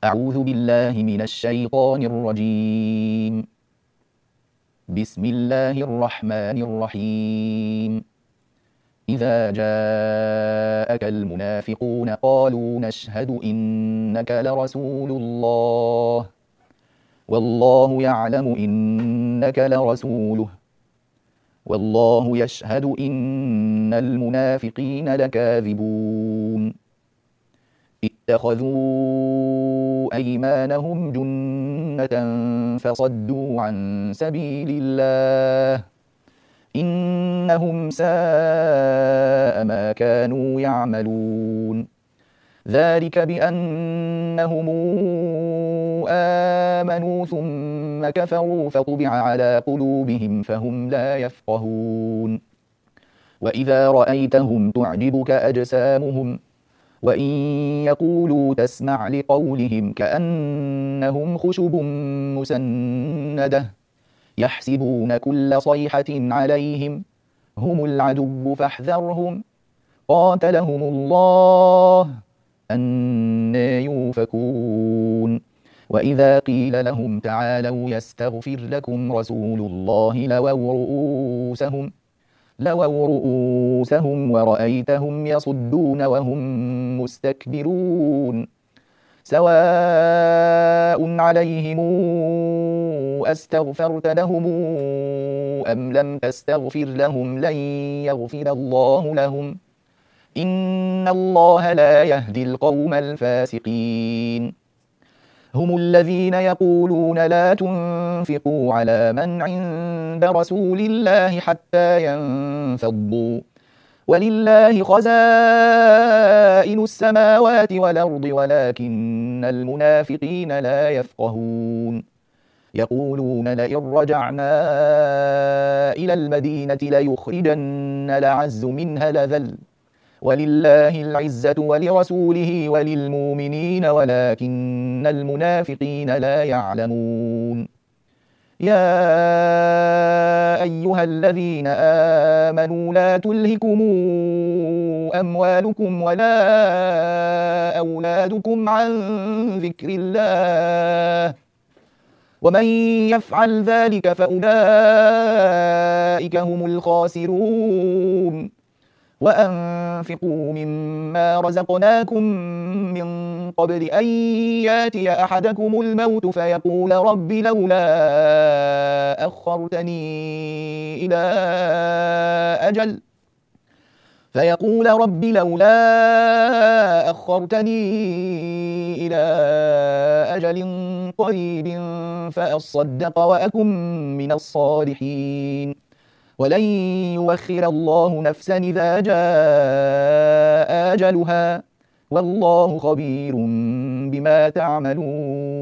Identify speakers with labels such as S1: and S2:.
S1: أعوذ بالله من الشيطان الرجيم. بسم الله الرحمن الرحيم. إذا جاءك المنافقون قالوا نشهد إنك لرسول الله والله يعلم إنك لرسوله والله يشهد إن المنافقين لكاذبون. اتخذوا أيمانهم جنة فصدوا عن سبيل الله إنهم ساء ما كانوا يعملون. ذلك بأنهم آمنوا ثم كفروا فطبع على قلوبهم فهم لا يفقهون. وإذا رأيتهم تعجبك أجسامهم وإن يقولوا تسمع لقولهم كأنهم خشب مسندة يحسبون كل صيحة عليهم هم العدو فاحذرهم قاتلهم الله أنى يؤفكون. وإذا قيل لهم تعالوا يستغفر لكم رسول الله لووا رؤوسهم ورأيتهم يصدون وهم مستكبرون. سواء عليهم أستغفرت لهم أم لم تستغفر لهم لن يغفر الله لهم إن الله لا يهدي القوم الفاسقين. هم الذين يقولون لا تنفقوا على من عند رسول الله حتى ينفضوا ولله خزائن السماوات والأرض ولكن المنافقين لا يفقهون. يقولون لئن رجعنا إلى المدينة ليخرجن الأعز منها الأذل ولله العزة ولرسوله وللمؤمنين ولكن المنافقين لا يعلمون. يا أيها الذين آمنوا لا تلهكم أموالكم ولا أولادكم عن ذكر الله ومن يفعل ذلك فأولئك هم الخاسرون. وأنفقوا مما رزقناكم من قبل أن ياتي أحدكم الموت فيقول رب لولا أخرتني إلى أجل قريب فأصدق وأكن من الصالحين ولن يؤخر الله نفسا إذا جاء أجلها والله خبير بما تعملون.